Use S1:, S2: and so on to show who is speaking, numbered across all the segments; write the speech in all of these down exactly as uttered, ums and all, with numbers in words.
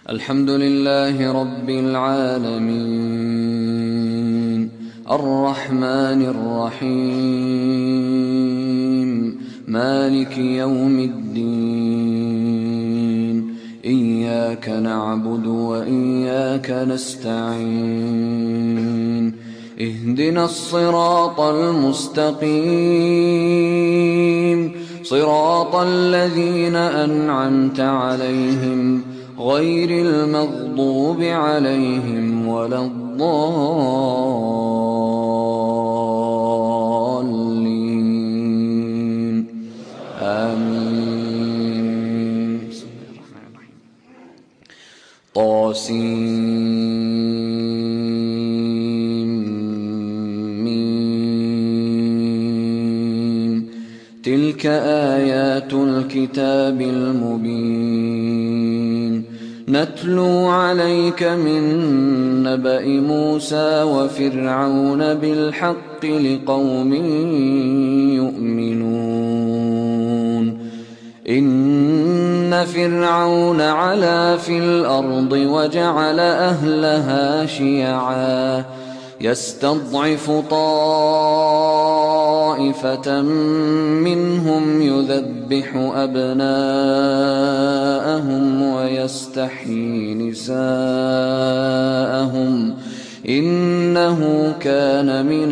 S1: الحمد لله رب العالمين الرحمن الرحيم مالك يوم الدين إياك نعبد وإياك نستعين اهدنا الصراط المستقيم صراط الذين أنعمت عليهم غير المغضوب عليهم ولا الضالين آمين. بسم الله الرحمن الرحيم. طاسيم تلك آيات الكتاب المبين نتلو عليك من نبأ موسى وفرعون بالحق لقوم يؤمنون. إن فرعون علا في الأرض وجعل أهلها شيعا يستضعف طائفة منهم يذبح أبناءهم ويستحيي نساءهم إنه كان من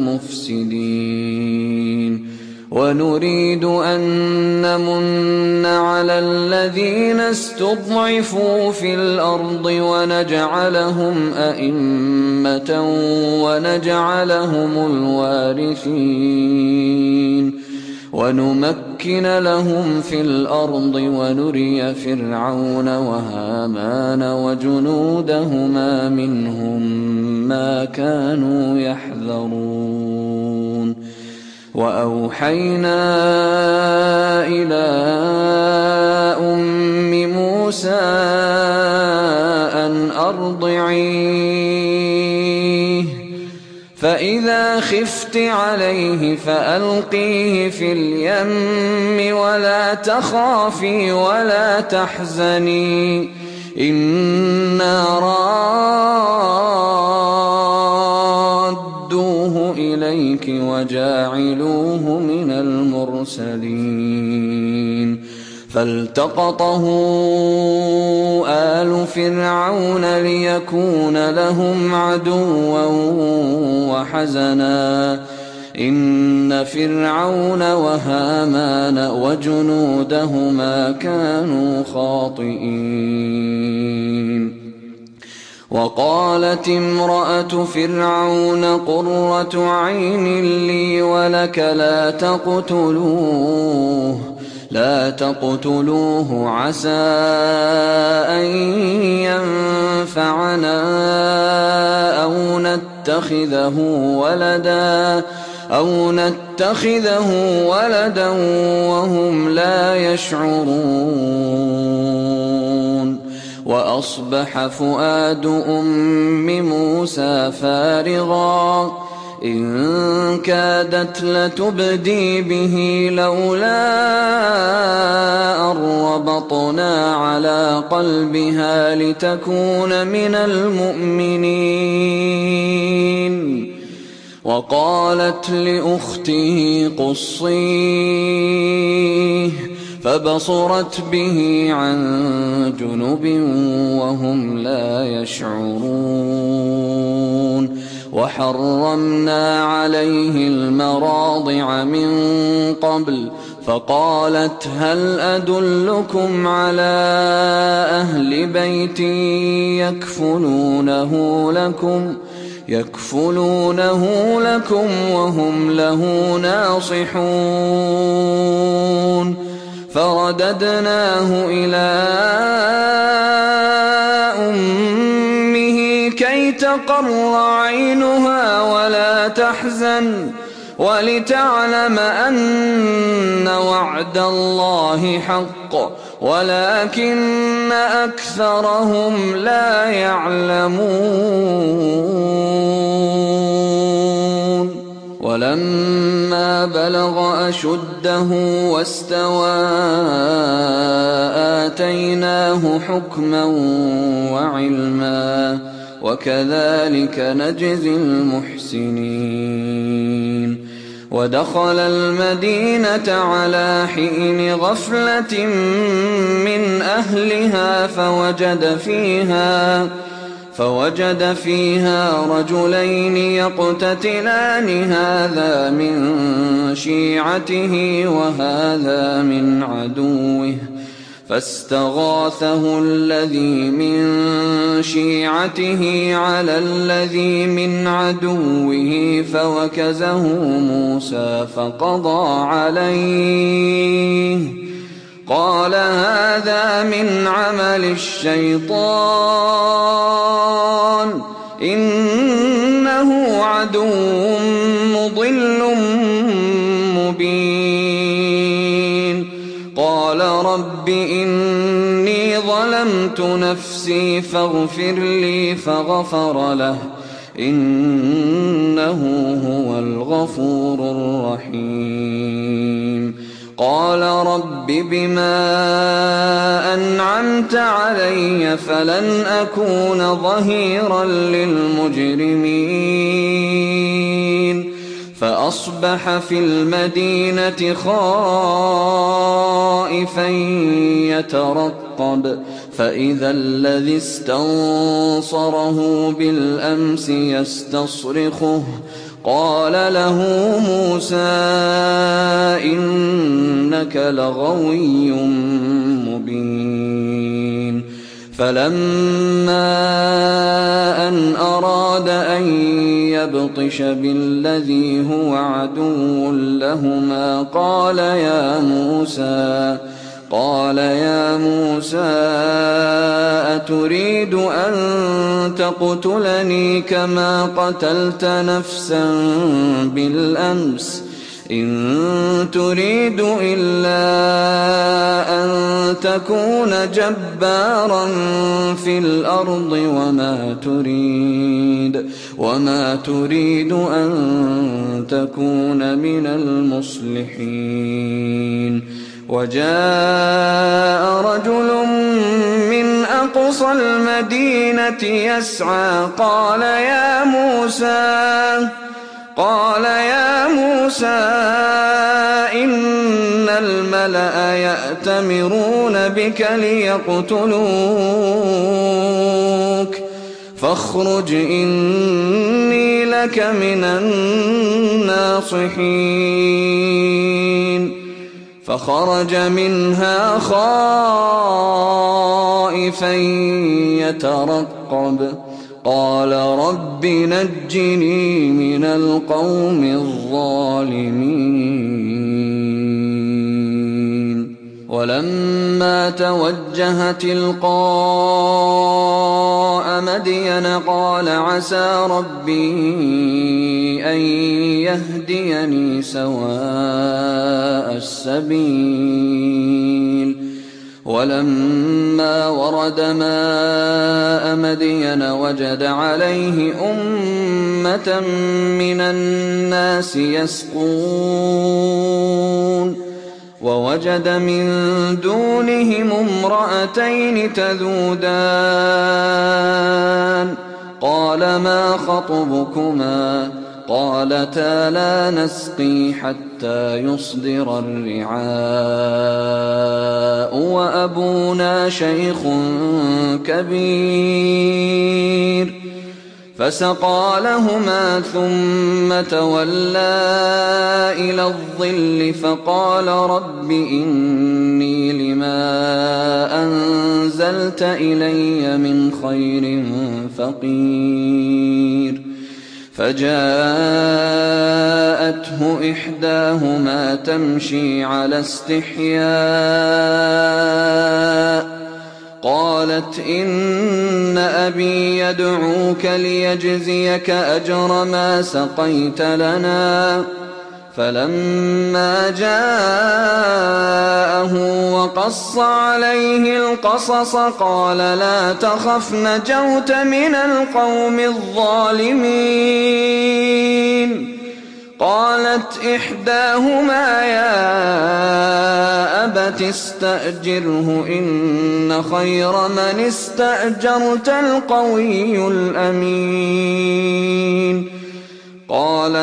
S1: المفسدين. ونريد أن نمن على الذين استضعفوا في الأرض ونجعلهم أئمة ونجعلهم الوارثين ونمكن لهم في الأرض ونري فرعون وهامان وجنودهما منهم ما كانوا يحذرون. وأوحينا إلى أم موسى أن أرضعيه فإذا خفت عليه فألقيه في اليم ولا تخافي ولا تحزني إنا رادوه إليك وجاعلوه من المرسلين. فالتقطه آل فرعون ليكون لهم عدوا وحزنا إن فرعون وهامان وجنودهما كانوا خاطئين. وقالت امرأة فرعون قرة عين لي ولك لا تقتلوه لا تقتلوه عسى أن ينفعنا أو نتخذه ولدا أو نتخذه ولدا وهم لا يشعرون. وأصبح فؤاد أم موسى فارغا إن كادت لتبدي به لولا أن ربطنا على قلبها لتكون من المؤمنين. وقالت لأخته قصيه فبصرت به عن جنب وهم لا يشعرون. وحرمنا عليه المراضع من قبل فقالت هل أدلكم على أهل بيت يكفلونه لكم يكفلونه لكم وهم له ناصحون. فرددناه إلى أمه كي تقر عينها ولا تحزن ولتعلم أن وعد الله حق ولكن أكثرهم لا يعلمون. ولما بلغ أشده واستوى آتيناه حكما وعلما وكذلك نجزي المحسنين. ودخل المدينة على حين غفلة من أهلها فوجد فيها فوجد فيها رجلين يقتتلان هذا من شيعته وهذا من عدوه فاستغاثه الذي من شيعته على الذي من عدوه فوكزه موسى فقضى عليه قال هذا من عمل الشيطان إنه عدو مضل مبين. قال رب إني ظلمت نفسي فاغفر لي فغفر له إنه هو الغفور الرحيم. قال رب بما أنعمت علي فلن أكون ظهيرا للمجرمين. فأصبح في المدينة خائفا يترقب فإذا الذي استنصره بالأمس يستصرخه قال له موسى إنك لغوي مبين. فلما أن أراد أن يبطش بالذي هو عدو لهما قال يا موسى قال يا موسى أتريد أن تقتلني كما قتلت نفسا بالأمس إن تريد إلا أن تكون جبارا في الأرض وما تريد وما تريد أن تكون من المصلحين. وجاء رجل من أقصى المدينة يسعى قال يا موسى قال يا موسى إن الملأ يأتمرون بك ليقتلوك فاخرج إني لك من الناصحين. فخرج منها خائفا يترقب قال رب نجني من القوم الظالمين. ولما توجه تلقاء مدين قال عسى ربي أن يهديني سواء السبيل. ولما ورد ماء مدين وجد عليه أمة من الناس يسقون ووجد من دونهم امرأتين تذودان قال ما خطبكما قالتا لا نسقي حتى يصدر الرعاء وأبونا شيخ كبير. فسقى لهما ثم تولى إلى الظل فقال رب إني لما أنزلت إلي من خير فقير. فجاءته إحداهما تمشي على استحياء قالت إن أبي يدعوك ليجزيك أجر ما سقيت لنا. فلما جاءه وقص عليه القصص قال لا تخف نجوت من القوم الظالمين. قالت إحداهما يا أبت استأجره إن خير من استأجرت القوي الأمين. قال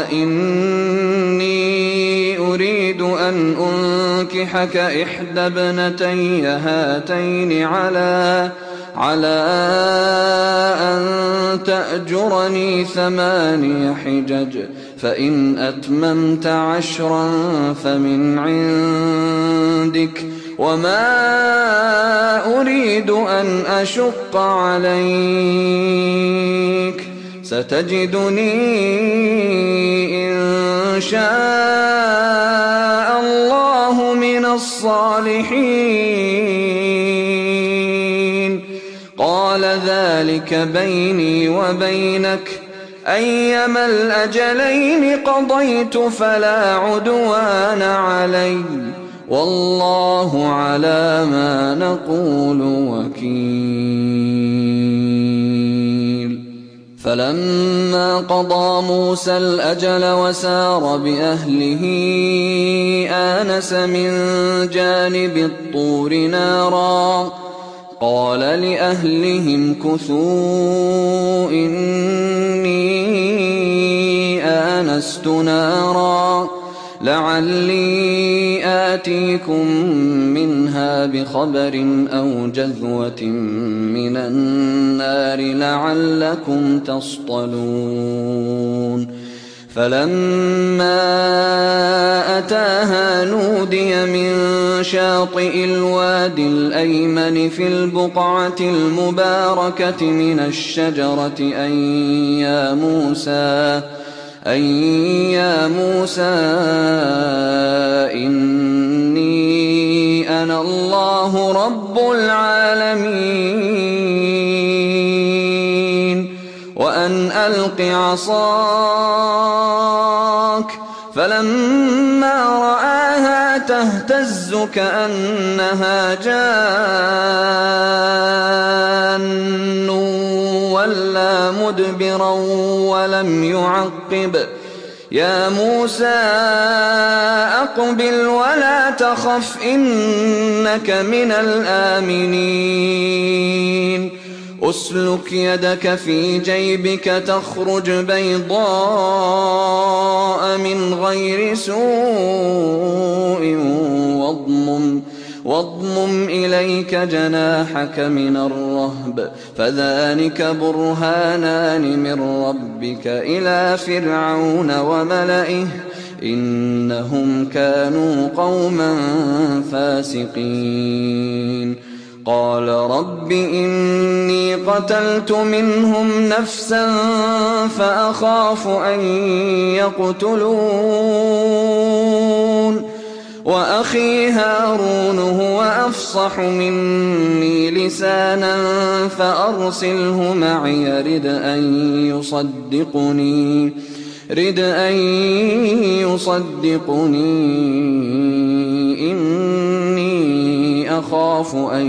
S1: إني أريد أن أنكحك إحدى ابنتي هاتين على على أن تأجرني ثماني حجج فإن أتممت عشرا فمن عندك وما أريد أن أشق عليك ستجدني إن شاء الله من الصالحين. قال ذلك بيني وبينك أيما الأجلين قضيت فلا عدوان علي والله على ما نقول وكيل. فلما قضى موسى الأجل وسار بأهله آنس من جانب الطور نارا قال لأهلهم كثوا إني آنست نارا لعلي آتيكم منها بخبر أو جذوة من النار لعلكم تصطلون. فلما أتاها نودي من شاطئ الوادي الأيمن في البقعة المباركة من الشجرة أن يا موسى أن يا موسى إني أنا الله رب العالمين وأن ألق عصاك. فلما رآها تهتز كأنها جان ولا مدبرا ولم يعقب يا موسى أقبل ولا تخف إنك من الآمنين. أسلك يدك في جيبك تخرج بيضاء من غير سوء واضمم واضمم إليك جناحك من الرهب فذلك برهانان من ربك إلى فرعون وملئه إنهم كانوا قوما فاسقين. قال رب إني قتلت منهم نفسا فأخاف أن يقتلون وأخي هارون هو أفصح مني لسانا فأرسله معي رد أن يصدقني رد أن يصدقني إني أخاف أن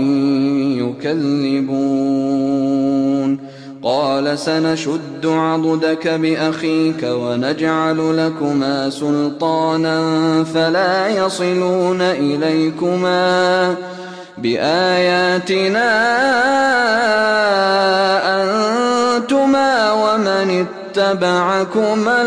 S1: يكذبون. قال سنشد عضدك بأخيك ونجعل لكما سلطانا فلا يصلون إليكما بآياتنا أنتما ومن اتبعكما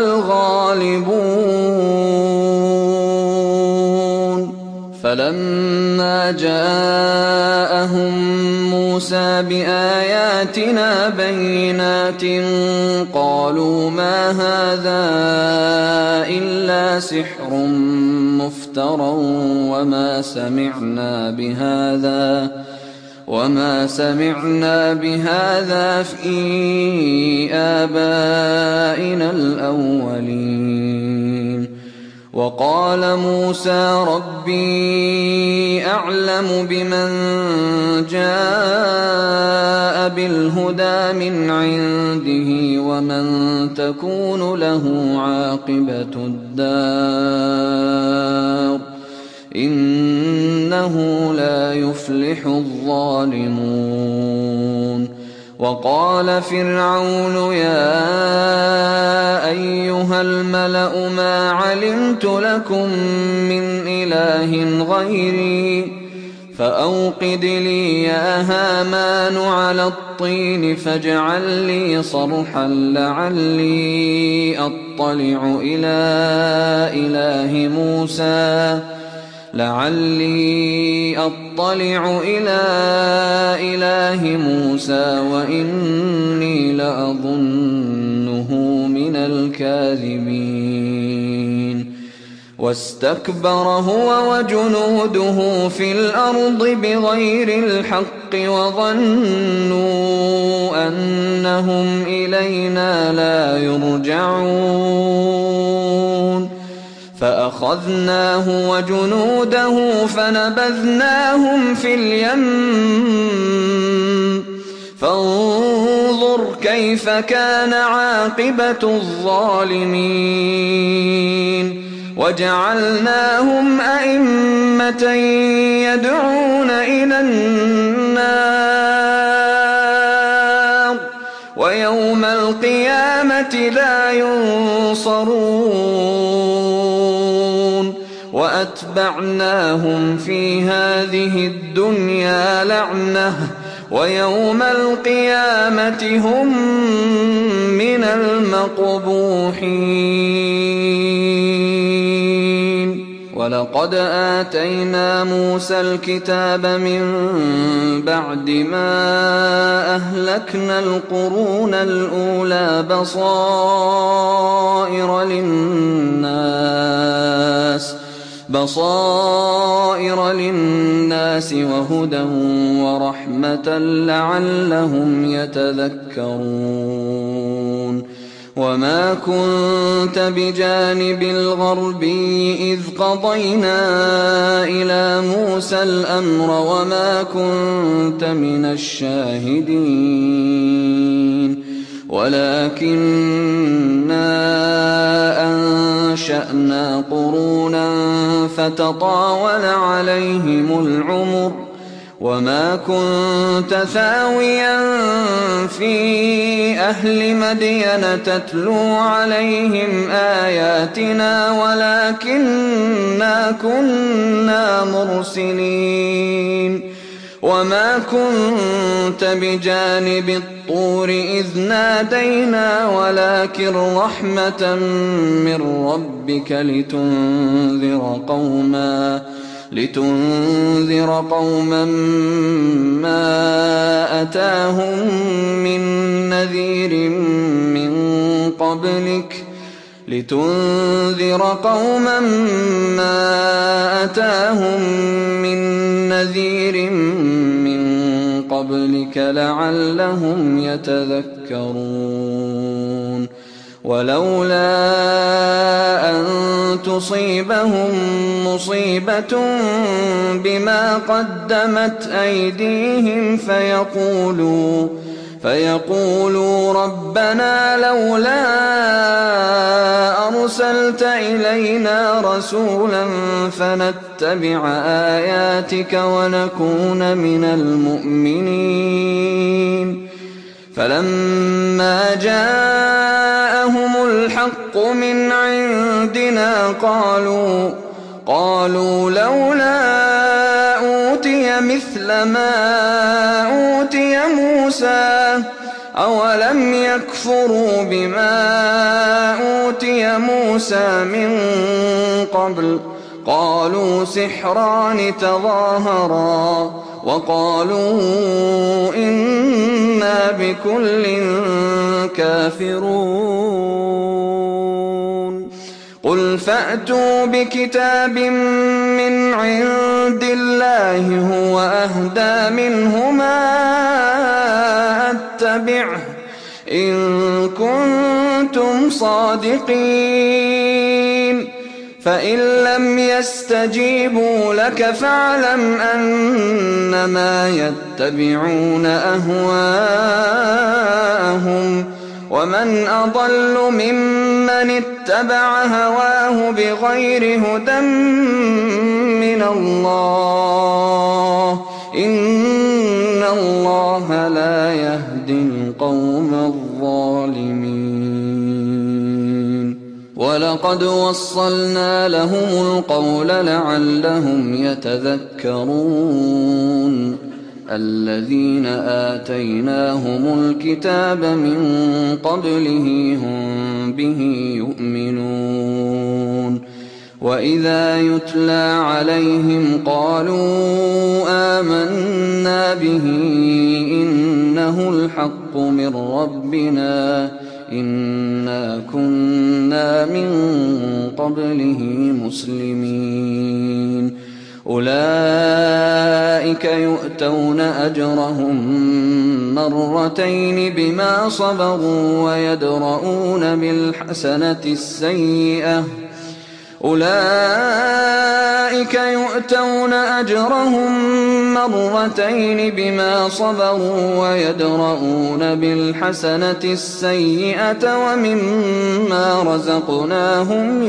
S1: الغالبون. فلما جاءهم موسى بآياتنا بينات قالوا ما هذا إلا سحر مفترى وما سمعنا بهذا وما سمعنا بهذا في آبائنا الأولين. وقال موسى ربي أعلم بمن جاء بالهدى من عنده ومن تكون له عاقبة الدار إنه لا يفلح الظالمون. وقال فرعون يا أيها الملأ ما علمت لكم من إله غيري فأوقد لي يا هامان على الطين فاجعل لي صرحا لعلي أطلع إلى إله موسى لعلي أطلع إلى إله موسى وإني لأظنه من الكاذبين واستكبر هو وجنوده في الأرض بغير الحق وظنوا أنهم إلينا لا يرجعون فأخذناه وجنوده فنبذناهم في اليم فانظر كيف كان عاقبة الظالمين وجعلناهم أئمة يدعون إلى النار ويوم القيامة لا ينصرون وأتبعناهم في هذه الدنيا لعنة ويوم القيامة هم من المقبوحين ولقد آتينا موسى الكتاب من بعد ما أهلكنا القرون الأولى بصائر للناس بصائر للناس وهدى ورحمة لعلهم يتذكرون وما كنت بجانب الغربي إذ قضينا إلى موسى الأمر وما كنت من الشاهدين ولكننا أنشأنا قرونا فتطاول عليهم العمر وما كنت ثاويا في أهل مدين تتلو عليهم آياتنا ولكننا كنا مرسلين وما كنت بجانب الطور إذ نادينا ولكن رحمة من ربك لتنذر قوما لتنذر قوما ما أتاهم من نذير من قبلك لتنذر قوما ما أتاهم من نذير من قبلك لعلهم يتذكرون ولولا أن تصيبهم مصيبة بما قدمت أيديهم فيقولوا فيقولوا ربنا لولا أرسلت إلينا رسولا فنتبع آياتك ونكون من المؤمنين فلما جاءهم الحق من عندنا قالوا قالوا لولا أوتي مثل ما أوتي موسى أولم يكفروا بما أوتي موسى من قبل قالوا سحران تظاهرا وقالوا إنا بكل كافرون قل فأتوا بكتاب من عند الله هو أهدى منهما أتبعه إن كنتم صادقين فإن لم يستجيبوا لك فاعلم أنما يتبعون أهواءهم ومن أضل ممن اتبع هواه بغير هدى من الله إن الله لا يهدي يهدي القوم الظالمين ولقد وصلنا لهم القول لعلهم يتذكرون الذين آتيناهم الكتاب من قبله هم به يؤمنون وإذا يتلى عليهم قالوا آمنا به إنه الحق من ربنا إنا كنا من قبله مسلمين أولئك يؤتون أجرهم مرتين بما صبروا ويدرؤون بالحسنة السيئة أولئك يؤتون أجرهم مرتين بما صبروا ويدرؤون بالحسنة السيئة ومما رزقناهم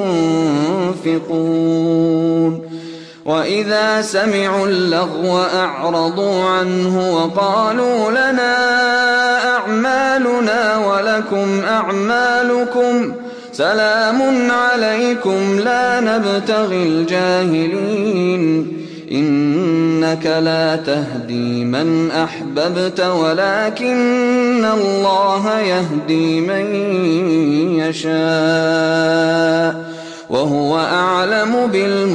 S1: ينفقون وإذا سمعوا اللغو أعرضوا عنه وقالوا لنا أعمالنا ولكم أعمالكم سلام عليكم لا نبتغي الجاهلين إنك لا تهدي من أحببت ولكن الله يهدي من يشاء وهو أعلم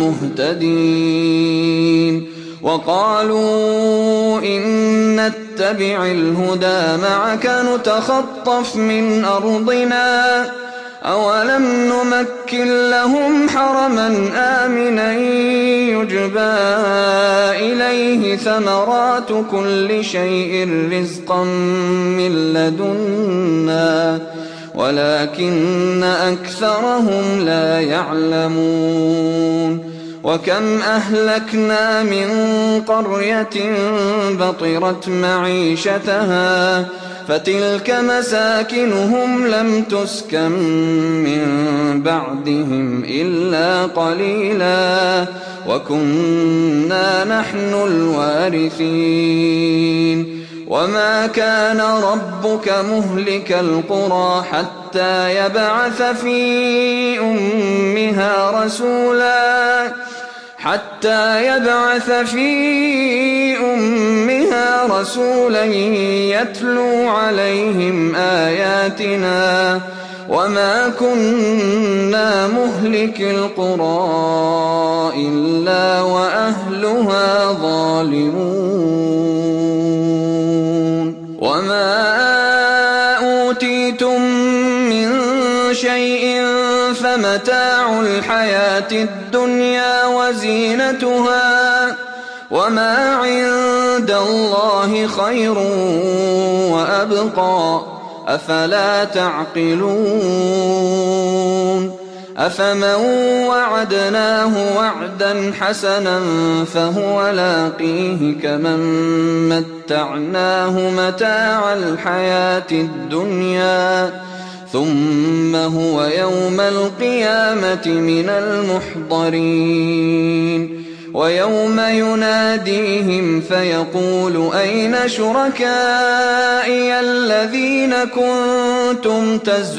S1: بالمهتدين وقالوا إن نتبع الهدى معك نتخطف من أرضنا أولم نمكن لهم حرما آمنا يجبى إليه ثمرات كل شيء رزقا من لدنا ولكن أكثرهم لا يعلمون وكم أهلكنا من قرية بطرت معيشتها فتلك مساكنهم لم تسكن من بعدهم إلا قليلا وكنا نحن الوارثين وما كان ربك مهلك القرى حتى يبعث في أمها رسولا حتى يبعث في أمها رسولا يتلو عليهم آياتنا وما كنا مهلك القرى إلا وأهلها ظالمون وما أوتيتم من شيء فمتاع الحياة الدنيا وزينتها وما عند الله خير وأبقى أفلا تعقلون أفمن وعدناه وعدا حسنا فهو لاقيه كمن متعناه متاع الحياة الدنيا ثم هو يوم القيامة من المحضرين ويوم يناديهم فيقول أين شركائي الذين كنتم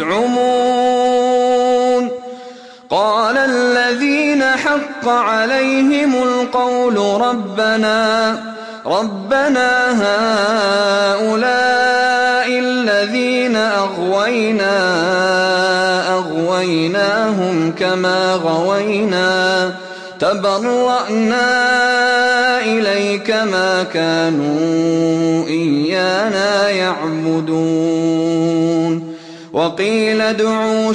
S1: تزعمون قال الذين حق عليهم القول ربنا ربنا هؤلاء الذين أغوينا أغويناهم كما غوينا تبرأنا إليك ما كانوا إيانا يعبدون وقيل ادعوا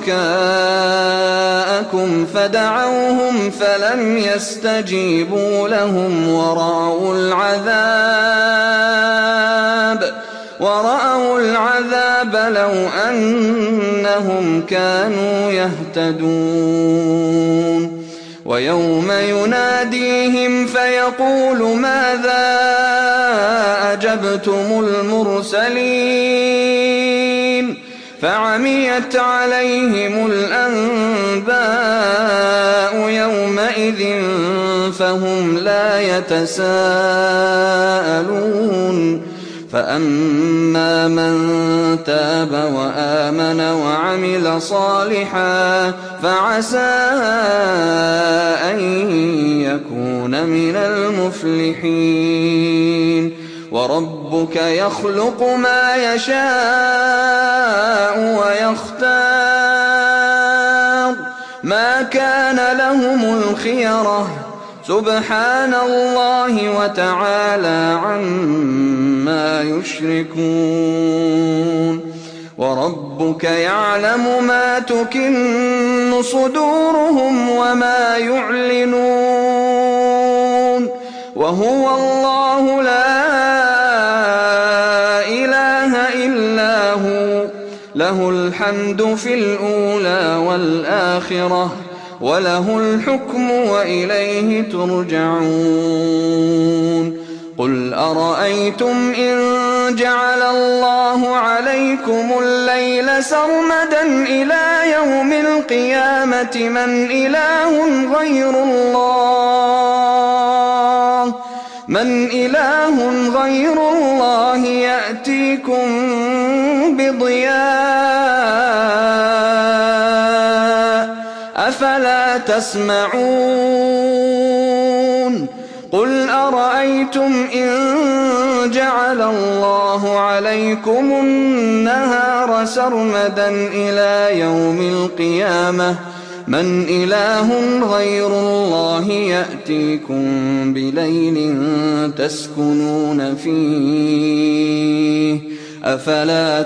S1: شركاءكم فدعوهم فلم يستجيبوا لهم ورأوا العذاب ورأوا العذاب لو أنهم كانوا يهتدون ويوم يناديهم فيقول ماذا أجبتم المرسلين فعميت عليهم الأنباء يومئذ فهم لا يتساءلون فأما من تاب وآمن وعمل صالحا فعسى أن يكون من المفلحين. وربك يخلق ما يشاء ويختار ما كان لهم الخيرة سبحان الله وتعالى عما يشركون. وربك يعلم ما تكن صدورهم وما يعلنون وهو الله لا إله إلا هو له الحمد في الأولى والآخرة وله الحكم وإليه ترجعون. قل أرأيتم إن جعل الله عليكم الليل سرمدا إلى يوم القيامة من إله غير الله من إله غير الله يأتيكم بضياء أفلا تسمعون. قل أرأيتم إن جعل الله عليكم النهار سرمدا إلى يوم القيامة من إله غير الله يأتيكم بليل تسكنون فيه أفلا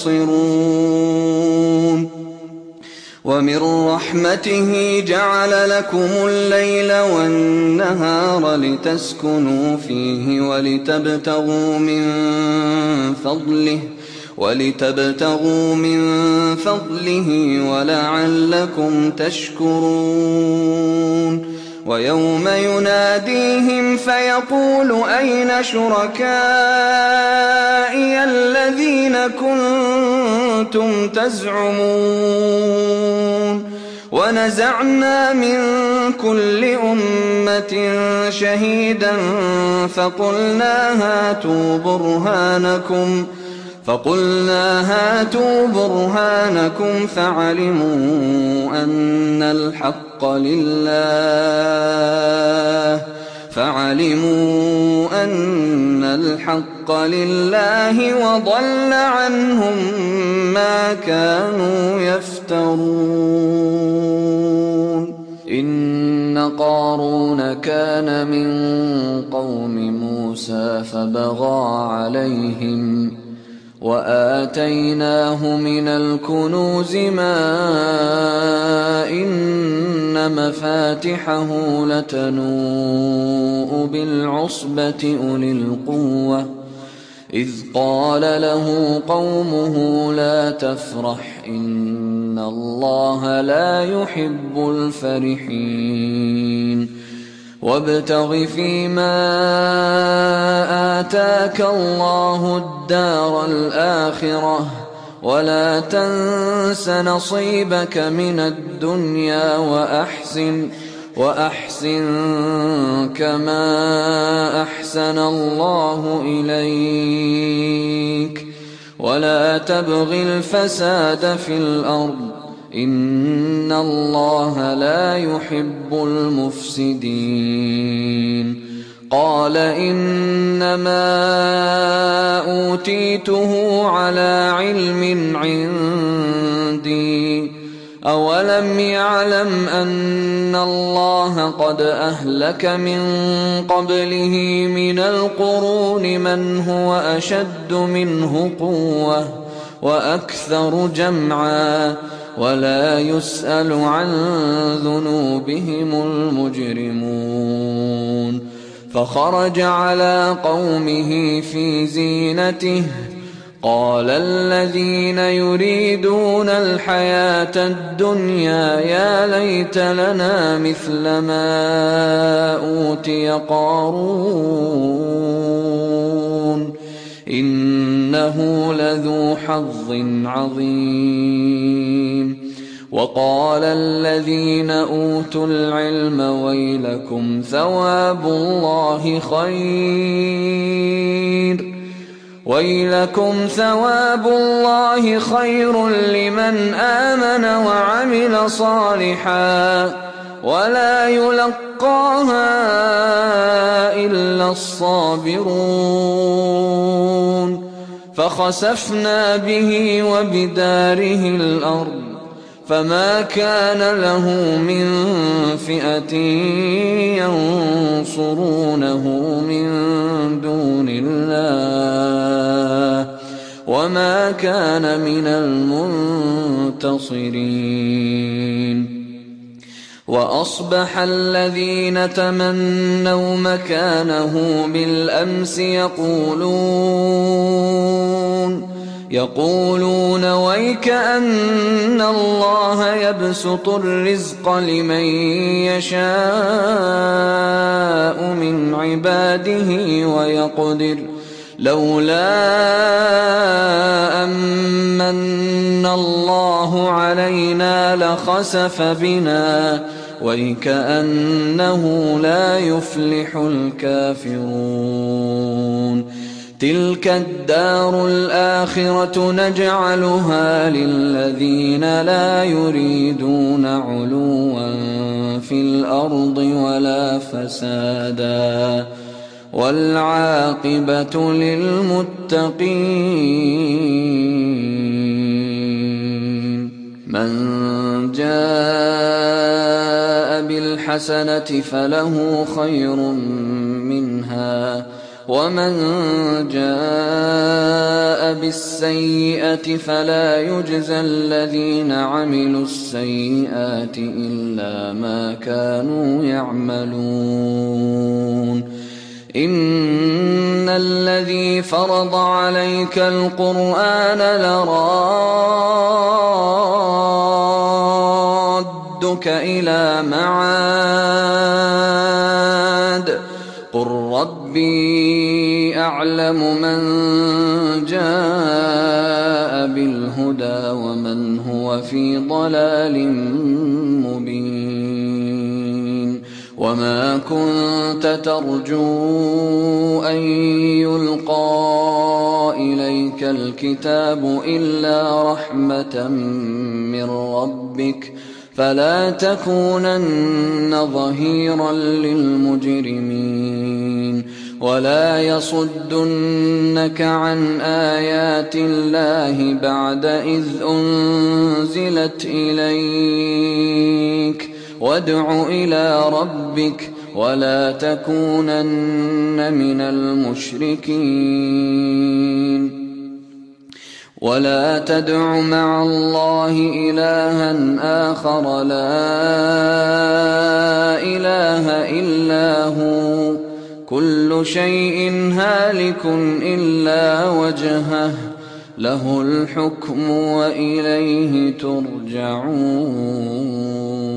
S1: تبصرون. ومن رحمته جعل لكم الليل والنهار لتسكنوا فيه ولتبتغوا من فضله ولتبتغوا من فضله ولعلكم تشكرون. ويوم يناديهم فيقول أين شركائي الذين كنتم تزعمون ونزعنا من كل أمة شهيدا فقلنا هاتوا برهانكم فقلنا هاتوا برهانكم فعلموا أن الحق لله فعلموا أن الحق لله وضل عنهم ما كانوا يفترون. إن قارون كان من قوم موسى فبغى عليهم وآتيناه من الكنوز ما إن مفاتحه لتنوء بالعصبة أولي القوة إذ قال له قومه لا تفرح إن الله لا يحب الفرحين. وابتغ فيما آتاك الله الدار الآخرة ولا تنس نصيبك من الدنيا وأحسن وأحسن كما أحسن الله إليك ولا تبغ الفساد في الأرض إن الله لا يحب المفسدين. قال إنما أوتيته على علم عندي أولم يعلم أن الله قد أهلك من قبله من القرون من هو أشد منه قوة وأكثر جمعا ولا يسأل عن ذنوبهم المجرمون. فخرج على قومه في زينته قال الذين يريدون الحياة الدنيا يا ليت لنا مثل ما أوتي قارون إنه لذو حظ عظيم. وقال الذين أوتوا العلم ويلكم ثواب الله خير ويلكم ثواب الله خير لمن آمن وعمل صالحا ولا يلقاها إلا الصابرون فخسفنا به وبداره الأرض فما كان له من فئة ينصرونه من دون الله وما كان من المنتصرين وأصبح الذين تمنوا مكانه بالأمس يقولون يقولون ويك أن الله يبسط الرزق لمن يشاء من عباده ويقدر لولا أمن الله علينا لخسف بنا ويكأنه لا يفلح الكافرون تلك الدار الآخرة نجعلها للذين لا يريدون علوا في الأرض ولا فسادا والعاقبة للمتقين من جاء بالحسنة فله خير منها ومن جاء بالسيئة فلا يجزى الذين عملوا السيئات إلا ما كانوا يعملون إن الذي فرض عليك القرآن لرادك إلى معاد قل ربي أعلم من جاء بالهدى ومن هو في ضلال مبين وما كنت ترجو أن يلقى إليك الكتاب إلا رحمة من ربك فلا تكونن ظهيرا للمجرمين ولا يصدنك عن آيات الله بعد إذ أنزلت إليك وادع إلى ربك ولا تكونن من المشركين ولا تدع مع الله إلها آخر لا إله إلا هو كل شيء هالك إلا وجهه له الحكم وإليه ترجعون